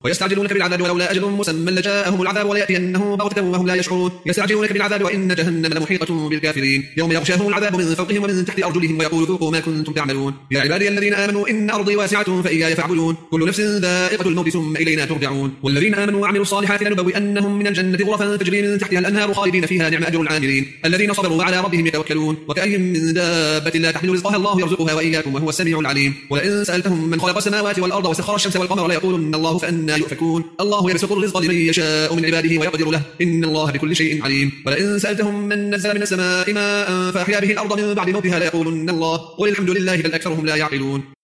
ويستعجلونك بالعذاب ولولا أجل مسمى لجاءهم العذاب وليأتينهم بغتة وهم لا يشعرون يستعجلونك بالعذاب وإن جهنم لمحيطة بالكافرين يوم يغشاهم العذاب من فوقهم ومن تحت أرجلهم ويقول ذوقوا ما كنتم تعملون يا عبادي الذين آمنوا إن أرضي واسعة فإياي فاعبدون كل نفس ذائقة الموت ثم إلينا ترجعون والذين آمنوا وعملوا الصالحات لنبوئنهم من الجنة غرفا تجري من تحتها الأنهار خالدين فيها نعم أجر العاملين الذين صبروا وعلى ربهم يتوكلون وكأي من دابة لا تحمل رزقها الله يرزقها وإياكم وهو السميع العليم ولئن سألتهم من خلق السماوات والأرض وسخر الشمس والقمر ليقولن الله فأنى يؤفكون الله يبسط الرزق لمن يشاء من عباده ويقدر له إن الله بكل شيء عليم ولئن سألتهم من نزل من السماء ماء فأحيا به الأرض من بعد موتها ليقولن الله قل الحمد لله بل أكثرهم لا يعقلون